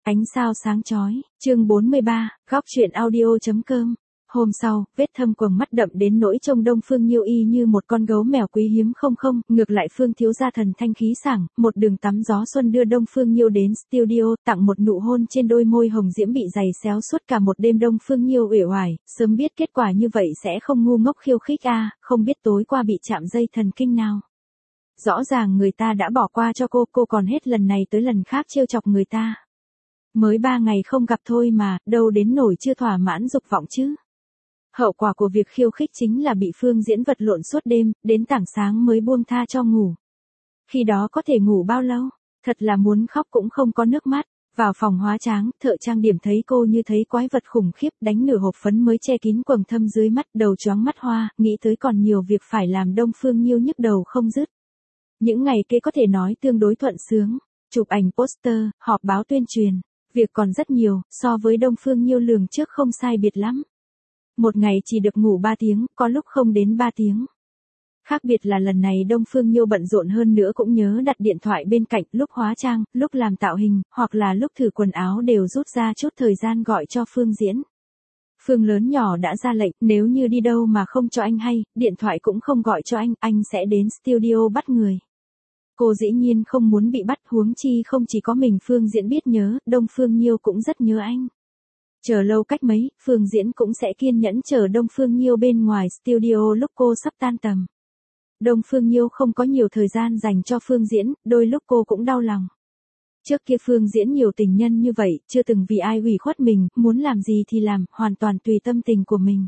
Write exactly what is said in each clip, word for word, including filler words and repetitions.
Ánh sao sáng chói, chương bốn mươi ba, góc truyện audio.com. Hôm sau, vết thâm quầng mắt đậm đến nỗi trông Đông Phương Nhiêu y như một con gấu mèo quý hiếm không không, ngược lại Phương thiếu gia thần thanh khí sảng, một đường tắm gió xuân đưa Đông Phương Nhiêu đến studio, tặng một nụ hôn trên đôi môi hồng diễm bị giày xéo suốt cả một đêm. Đông Phương Nhiêu uể oải, sớm biết kết quả như vậy sẽ không ngu ngốc khiêu khích a, không biết tối qua bị chạm dây thần kinh nào. Rõ ràng người ta đã bỏ qua cho cô, cô còn hết lần này tới lần khác trêu chọc người ta. Mới ba ngày không gặp thôi mà, đâu đến nổi chưa thỏa mãn dục vọng chứ. Hậu quả của việc khiêu khích chính là bị Phương Diễn vật lộn suốt đêm, đến tảng sáng mới buông tha cho ngủ. Khi đó có thể ngủ bao lâu, thật là muốn khóc cũng không có nước mắt. Vào phòng hóa trang, thợ trang điểm thấy cô như thấy quái vật khủng khiếp, đánh nửa hộp phấn mới che kín quầng thâm dưới mắt, đầu choáng mắt hoa, nghĩ tới còn nhiều việc phải làm. Đông Phương Nhiêu nhức đầu không dứt. Những ngày kế có thể nói tương đối thuận sướng, chụp ảnh poster, họp báo tuyên truyền, việc còn rất nhiều, so với Đông Phương Nhiêu lường trước không sai biệt lắm. Một ngày chỉ được ngủ ba tiếng, có lúc không đến ba tiếng. Khác biệt là lần này Đông Phương Nhiêu bận rộn hơn nữa, cũng nhớ đặt điện thoại bên cạnh, lúc hóa trang, lúc làm tạo hình, hoặc là lúc thử quần áo đều rút ra chút thời gian gọi cho Phương Diễn. Phương lớn nhỏ đã ra lệnh, nếu như đi đâu mà không cho anh hay, điện thoại cũng không gọi cho anh, anh sẽ đến studio bắt người. Cô dĩ nhiên không muốn bị bắt, huống chi không chỉ có mình Phương Diễn biết nhớ, Đông Phương Nhiêu cũng rất nhớ anh. Chờ lâu cách mấy, Phương Diễn cũng sẽ kiên nhẫn chờ Đông Phương Nhiêu bên ngoài studio lúc cô sắp tan tầm. Đông Phương Nhiêu không có nhiều thời gian dành cho Phương Diễn, đôi lúc cô cũng đau lòng. Trước kia Phương Diễn nhiều tình nhân như vậy, chưa từng vì ai ủy khuất mình, muốn làm gì thì làm, hoàn toàn tùy tâm tình của mình.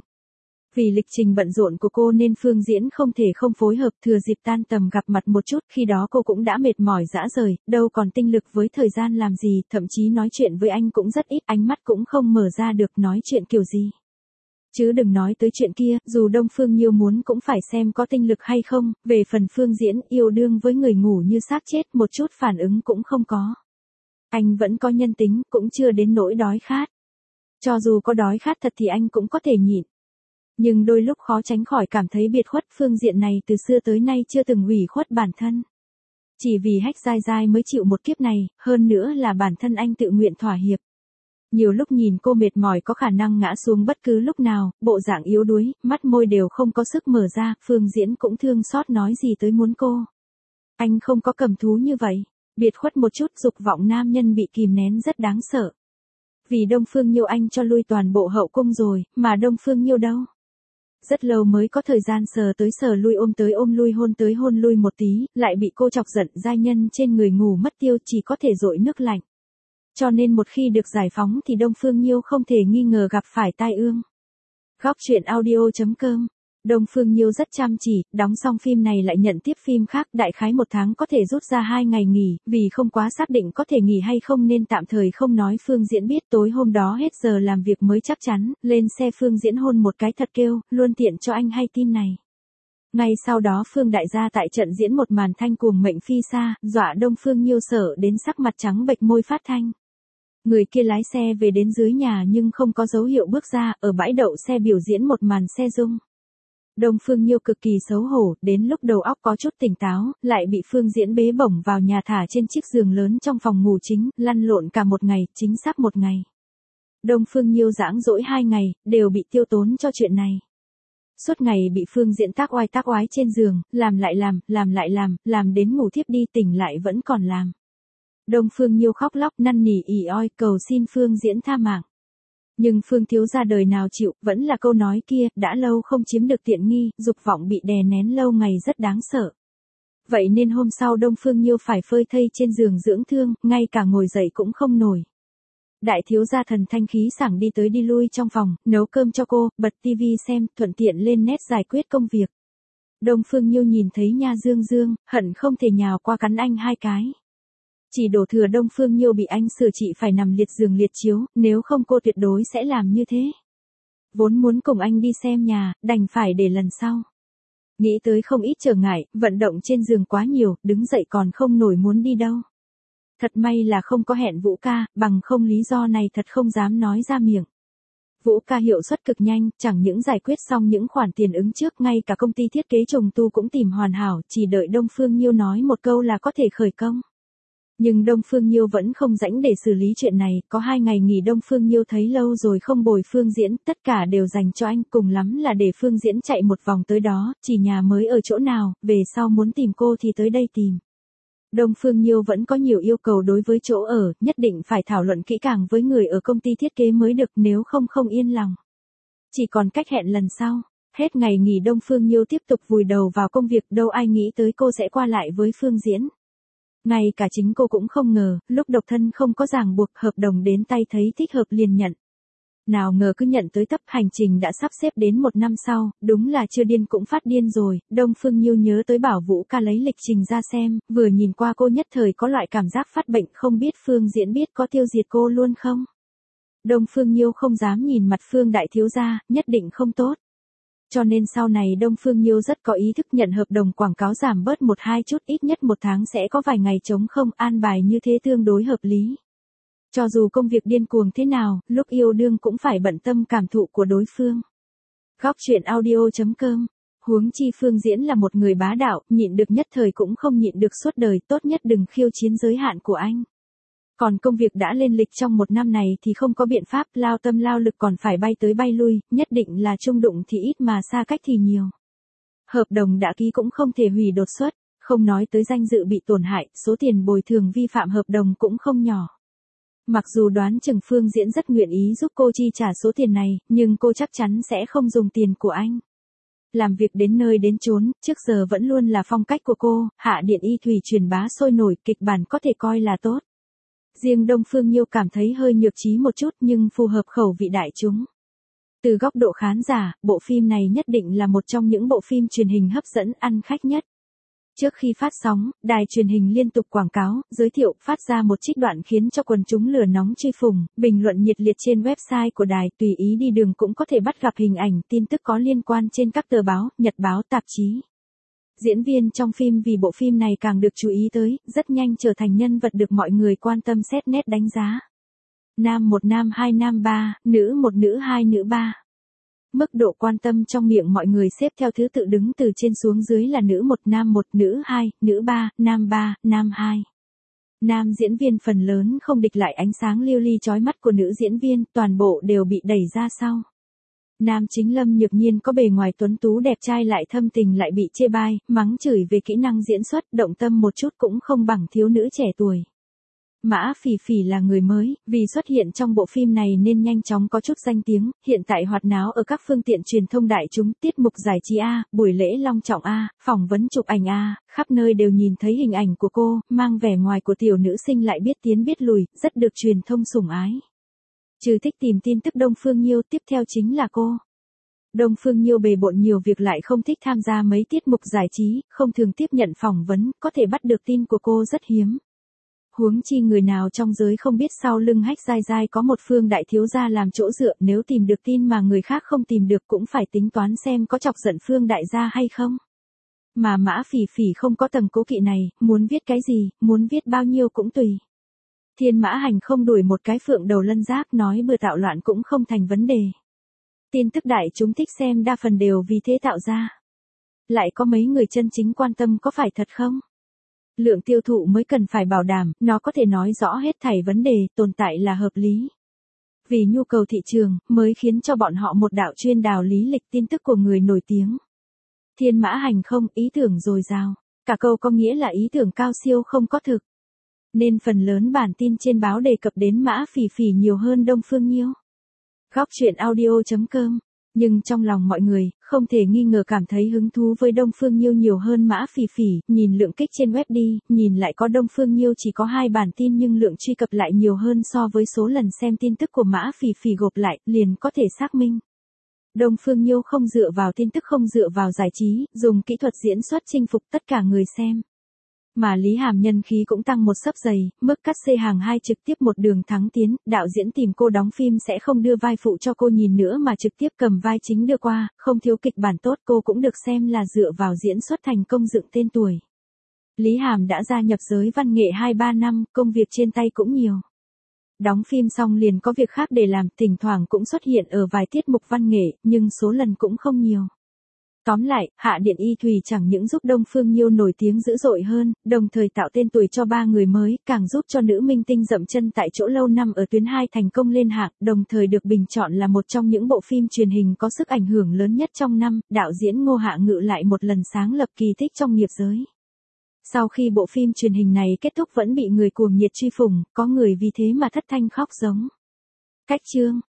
Vì lịch trình bận rộn của cô nên Phương Diễn không thể không phối hợp, thừa dịp tan tầm gặp mặt một chút, khi đó cô cũng đã mệt mỏi rã rời, đâu còn tinh lực với thời gian làm gì, thậm chí nói chuyện với anh cũng rất ít, ánh mắt cũng không mở ra được, nói chuyện kiểu gì. Chứ đừng nói tới chuyện kia, dù Đông Phương Nhiêu muốn cũng phải xem có tinh lực hay không, về phần Phương Diễn yêu đương với người ngủ như xác chết, một chút phản ứng cũng không có. Anh vẫn có nhân tính, cũng chưa đến nỗi đói khát. Cho dù có đói khát thật thì anh cũng có thể nhịn. Nhưng đôi lúc khó tránh khỏi cảm thấy biệt khuất, phương diện này từ xưa tới nay chưa từng ủy khuất bản thân. Chỉ vì Hách Giai Giai mới chịu một kiếp này, hơn nữa là bản thân anh tự nguyện thỏa hiệp. Nhiều lúc nhìn cô mệt mỏi có khả năng ngã xuống bất cứ lúc nào, bộ dạng yếu đuối, mắt môi đều không có sức mở ra, Phương Diễn cũng thương xót nói gì tới muốn cô. Anh không có cầm thú như vậy, biệt khuất một chút, dục vọng nam nhân bị kìm nén rất đáng sợ. Vì Đông Phương Nhiêu anh cho lui toàn bộ hậu cung rồi, mà Đông Phương Nhiêu đâu. Rất lâu mới có thời gian sờ tới sờ lui, ôm tới ôm lui, hôn tới hôn lui một tí, lại bị cô chọc giận, giai nhân trên người ngủ mất tiêu, chỉ có thể dội nước lạnh. Cho nên một khi được giải phóng thì Đông Phương Nhiêu không thể nghi ngờ gặp phải tai ương. Góc truyện audio.com. Đông Phương Nhiêu rất chăm chỉ, đóng xong phim này lại nhận tiếp phim khác, đại khái một tháng có thể rút ra hai ngày nghỉ, vì không quá xác định có thể nghỉ hay không nên tạm thời không nói Phương Diễn biết. Tối hôm đó hết giờ làm việc mới chắc chắn, lên xe Phương Diễn hôn một cái thật kêu, luôn tiện cho anh hay tin này. Ngay sau đó Phương đại gia tại trận diễn một màn thanh cuồng mệnh phi xa, dọa Đông Phương Nhiêu sợ đến sắc mặt trắng bệch, môi phát thanh. Người kia lái xe về đến dưới nhà nhưng không có dấu hiệu bước ra, ở bãi đậu xe biểu diễn một màn xe rung. Đông Phương Nhiêu cực kỳ xấu hổ, đến lúc đầu óc có chút tỉnh táo, lại bị Phương Diễn bế bổng vào nhà thả trên chiếc giường lớn trong phòng ngủ chính, lăn lộn cả một ngày, chính xác một ngày. Đông Phương Nhiêu giãng dỗi hai ngày, đều bị tiêu tốn cho chuyện này. Suốt ngày bị Phương Diễn tác oai tác oái trên giường, làm lại làm, làm lại làm, làm đến ngủ thiếp đi, tỉnh lại vẫn còn làm. Đông Phương Nhiêu khóc lóc năn nỉ ỉ oi cầu xin Phương Diễn tha mạng. Nhưng Phương thiếu gia đời nào chịu, vẫn là câu nói kia, đã lâu không chiếm được tiện nghi, dục vọng bị đè nén lâu ngày rất đáng sợ. Vậy nên hôm sau Đông Phương Nhiêu phải phơi thây trên giường dưỡng thương, ngay cả ngồi dậy cũng không nổi. Đại thiếu gia thần thanh khí sảng đi tới đi lui trong phòng, nấu cơm cho cô, bật tivi xem, thuận tiện lên net giải quyết công việc. Đông Phương Nhiêu nhìn thấy nha Dương Dương, hận không thể nhào qua cắn anh hai cái. Chỉ đổ thừa Đông Phương Nhiêu bị anh xử trị phải nằm liệt giường liệt chiếu, nếu không cô tuyệt đối sẽ làm như thế. Vốn muốn cùng anh đi xem nhà, đành phải để lần sau. Nghĩ tới không ít trở ngại, vận động trên giường quá nhiều, đứng dậy còn không nổi muốn đi đâu. Thật may là không có hẹn Vũ ca, bằng không lý do này thật không dám nói ra miệng. Vũ ca hiệu suất cực nhanh, chẳng những giải quyết xong những khoản tiền ứng trước, ngay cả công ty thiết kế trùng tu cũng tìm hoàn hảo, chỉ đợi Đông Phương Nhiêu nói một câu là có thể khởi công. Nhưng Đông Phương Nhiêu vẫn không rảnh để xử lý chuyện này, có hai ngày nghỉ Đông Phương Nhiêu thấy lâu rồi không bồi Phương Diễn, tất cả đều dành cho anh, cùng lắm là để Phương Diễn chạy một vòng tới đó, chỉ nhà mới ở chỗ nào, về sau muốn tìm cô thì tới đây tìm. Đông Phương Nhiêu vẫn có nhiều yêu cầu đối với chỗ ở, nhất định phải thảo luận kỹ càng với người ở công ty thiết kế mới được, nếu không không yên lòng. Chỉ còn cách hẹn lần sau. Hết ngày nghỉ Đông Phương Nhiêu tiếp tục vùi đầu vào công việc, đâu ai nghĩ tới cô sẽ qua lại với Phương Diễn. Ngay cả chính cô cũng không ngờ, lúc độc thân không có ràng buộc, hợp đồng đến tay thấy thích hợp liền nhận. Nào ngờ cứ nhận tới tấp, hành trình đã sắp xếp đến một năm sau, đúng là chưa điên cũng phát điên rồi. Đông Phương Nhiêu nhớ tới Bảo Vũ ca lấy lịch trình ra xem, vừa nhìn qua cô nhất thời có loại cảm giác phát bệnh, không biết Phương Diễn biết có tiêu diệt cô luôn không. Đông Phương Nhiêu không dám nhìn mặt Phương đại thiếu gia, nhất định không tốt. Cho nên sau này Đông Phương Nhiêu rất có ý thức nhận hợp đồng quảng cáo giảm bớt một hai chút, ít nhất một tháng sẽ có vài ngày trống không, an bài như thế tương đối hợp lý. Cho dù công việc điên cuồng thế nào, lúc yêu đương cũng phải bận tâm cảm thụ của đối phương. Góc truyện audio chấm com. Huống chi Phương Diễn là một người bá đạo, nhịn được nhất thời cũng không nhịn được suốt đời, tốt nhất đừng khiêu chiến giới hạn của anh. Còn công việc đã lên lịch trong một năm này thì không có biện pháp, lao tâm lao lực còn phải bay tới bay lui, nhất định là chung đụng thì ít mà xa cách thì nhiều. Hợp đồng đã ký cũng không thể hủy đột xuất, không nói tới danh dự bị tổn hại, số tiền bồi thường vi phạm hợp đồng cũng không nhỏ. Mặc dù đoán chừng Phương Diễn rất nguyện ý giúp cô chi trả số tiền này, nhưng cô chắc chắn sẽ không dùng tiền của anh. Làm việc đến nơi đến chốn, trước giờ vẫn luôn là phong cách của cô, hạ điện y thủy truyền bá sôi nổi, kịch bản có thể coi là tốt. Riêng Đông Phương Nhiêu cảm thấy hơi nhược trí một chút nhưng phù hợp khẩu vị đại chúng. Từ góc độ khán giả, bộ phim này nhất định là một trong những bộ phim truyền hình hấp dẫn ăn khách nhất. Trước khi phát sóng, đài truyền hình liên tục quảng cáo, giới thiệu, phát ra một trích đoạn khiến cho quần chúng lửa nóng truy phủng, bình luận nhiệt liệt trên website của đài, tùy ý đi đường cũng có thể bắt gặp hình ảnh, tin tức có liên quan trên các tờ báo, nhật báo, tạp chí. Diễn viên trong phim vì bộ phim này càng được chú ý tới, rất nhanh trở thành nhân vật được mọi người quan tâm xét nét đánh giá. Nam một nam hai nam ba, nữ một nữ hai nữ ba. Mức độ quan tâm trong miệng mọi người xếp theo thứ tự đứng từ trên xuống dưới là nữ một nam một nữ hai, nữ ba, nam ba, nam hai. Nam diễn viên phần lớn không địch lại ánh sáng lưu ly chói mắt của nữ diễn viên, toàn bộ đều bị đẩy ra sau. Nam chính Lâm Nhược Nhiên có bề ngoài tuấn tú đẹp trai lại thâm tình lại bị chê bai, mắng chửi về kỹ năng diễn xuất, động tâm một chút cũng không bằng thiếu nữ trẻ tuổi. Mã Phỉ Phỉ là người mới, vì xuất hiện trong bộ phim này nên nhanh chóng có chút danh tiếng, hiện tại hoạt náo ở các phương tiện truyền thông đại chúng, tiết mục giải trí A, buổi lễ long trọng A, phỏng vấn chụp ảnh A, khắp nơi đều nhìn thấy hình ảnh của cô, mang vẻ ngoài của tiểu nữ sinh lại biết tiến biết lùi, rất được truyền thông sủng ái. Trừ thích tìm tin tức Đông Phương Nhiêu, tiếp theo chính là cô. Đông Phương Nhiêu bề bộn nhiều việc lại không thích tham gia mấy tiết mục giải trí, không thường tiếp nhận phỏng vấn, có thể bắt được tin của cô rất hiếm. Huống chi người nào trong giới không biết sau lưng Hách Giai Giai có một Phương đại thiếu gia làm chỗ dựa, nếu tìm được tin mà người khác không tìm được cũng phải tính toán xem có chọc giận Phương đại gia hay không. Mà Mã Phỉ Phỉ không có tầng cố kỵ này, muốn viết cái gì, muốn viết bao nhiêu cũng tùy. Thiên Mã Hành không đuổi một cái phượng đầu lân giác, nói bừa tạo loạn cũng không thành vấn đề. Tin tức đại chúng thích xem đa phần đều vì thế tạo ra. Lại có mấy người chân chính quan tâm có phải thật không? Lượng tiêu thụ mới cần phải bảo đảm, nó có thể nói rõ hết thảy vấn đề, tồn tại là hợp lý. Vì nhu cầu thị trường, mới khiến cho bọn họ một đạo chuyên đào lý lịch tin tức của người nổi tiếng. Thiên Mã Hành không, ý tưởng dồi dào. Cả câu có nghĩa là ý tưởng cao siêu không có thực. Nên phần lớn bản tin trên báo đề cập đến Mã Phỉ Phỉ nhiều hơn Đông Phương Nhiêu. Góc truyện audio chấm com. Nhưng trong lòng mọi người, không thể nghi ngờ cảm thấy hứng thú với Đông Phương Nhiêu nhiều hơn Mã Phỉ Phỉ, nhìn lượng kích trên web đi, nhìn lại có Đông Phương Nhiêu chỉ có hai bản tin nhưng lượng truy cập lại nhiều hơn so với số lần xem tin tức của Mã Phỉ Phỉ gộp lại, liền có thể xác minh. Đông Phương Nhiêu không dựa vào tin tức, không dựa vào giải trí, dùng kỹ thuật diễn xuất chinh phục tất cả người xem. Mà Lý Hàm nhân khí cũng tăng một xấp dày, mức cắt xê hàng hai trực tiếp một đường thắng tiến, đạo diễn tìm cô đóng phim sẽ không đưa vai phụ cho cô nhìn nữa mà trực tiếp cầm vai chính đưa qua, không thiếu kịch bản tốt, cô cũng được xem là dựa vào diễn xuất thành công dựng tên tuổi. Lý Hàm đã gia nhập giới văn nghệ hai ba năm, công việc trên tay cũng nhiều. Đóng phim xong liền có việc khác để làm, thỉnh thoảng cũng xuất hiện ở vài tiết mục văn nghệ, nhưng số lần cũng không nhiều. Tóm lại, Hạ Điện Y Thùy chẳng những giúp Đông Phương Nhiêu nổi tiếng dữ dội hơn, đồng thời tạo tên tuổi cho ba người mới, càng giúp cho nữ minh tinh dậm chân tại chỗ lâu năm ở tuyến hai thành công lên hạng, đồng thời được bình chọn là một trong những bộ phim truyền hình có sức ảnh hưởng lớn nhất trong năm, đạo diễn Ngô Hạ Ngự lại một lần sáng lập kỳ tích trong nghiệp giới. Sau khi bộ phim truyền hình này kết thúc vẫn bị người cuồng nhiệt truy phủng, có người vì thế mà thất thanh khóc giống. Cách chương